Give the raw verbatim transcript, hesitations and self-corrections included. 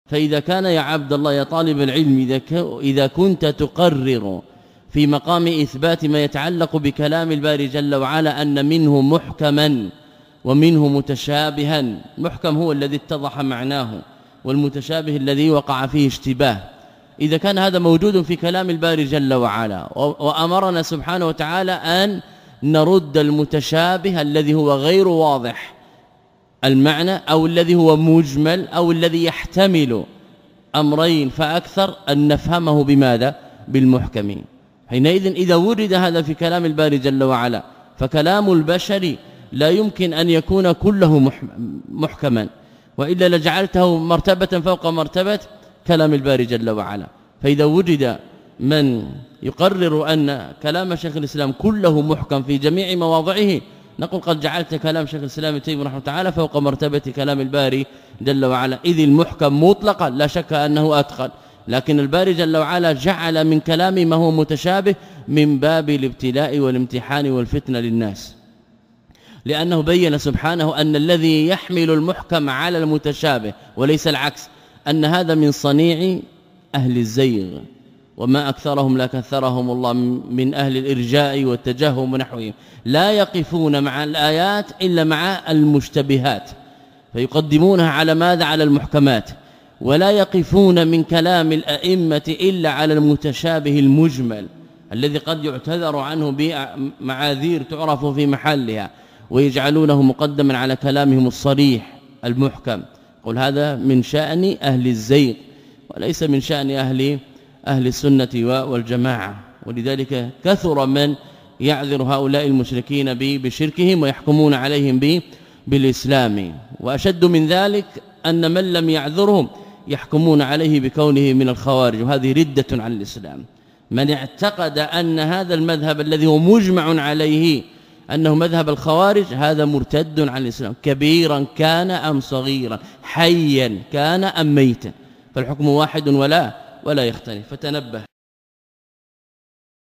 فإذا كان يا عبد الله يا طالب العلم إذا, إذا كنت تقرر في مقام إثبات ما يتعلق بكلام الباري جل وعلا أن منه محكما ومنه متشابها، محكم هو الذي اتضح معناه والمتشابه الذي وقع فيه اشتباه. إذا كان هذا موجود في كلام الباري جل وعلا وأمرنا سبحانه وتعالى أن نرد المتشابه الذي هو غير واضح المعنى أو الذي هو مجمل أو الذي يحتمل أمرين فأكثر أن نفهمه بماذا؟ بالمحكم. حينئذ إذا ورد هذا في كلام الباري جل وعلا فكلام البشر لا يمكن أن يكون كله محكما، وإلا لجعلته مرتبة فوق مرتبة كلام الباري جل وعلا. فإذا وجد من يقرر أن كلام شيخ الإسلام كله محكم في جميع مواضعه نقول قد جعلت كلام شيخ الإسلام ابن تيمية رحمه الله تعالى فوق مرتبة كلام الباري جل وعلا، إذ المحكم مطلقا لا شك أنه أثقل، لكن الباري جل وعلا جعل من كلام ما هو متشابه من باب الابتلاء والامتحان والفتنة للناس، لأنه بين سبحانه أن الذي يحمل المحكم على المتشابه وليس العكس، أن هذا من صنيع أهل الزيغ، وما أكثرهم لا كثرهم الله من أهل الإرجاء والتجهم ونحوهم، لا يقفون مع الآيات إلا مع المشتبهات فيقدمونها على ماذا؟ على المحكمات، ولا يقفون من كلام الأئمة إلا على المتشابه المجمل الذي قد يعتذر عنه بمعاذير تعرف في محلها، ويجعلونه مقدما على كلامهم الصريح المحكم. قل هذا من شأن أهل الزيغ وليس من شأن أهل أهل السنة والجماعة، ولذلك كثر من يعذر هؤلاء المشركين بشركهم ويحكمون عليهم بالإسلام، وأشد من ذلك أن من لم يعذرهم يحكمون عليه بكونه من الخوارج، وهذه ردة عن الإسلام. من اعتقد أن هذا المذهب الذي هو مجمع عليه أنه مذهب الخوارج هذا مرتد عن الإسلام، كبيرا كان أم صغيرا، حيا كان أم ميتا، فالحكم واحد ولا ولا يختلف. فتنبه.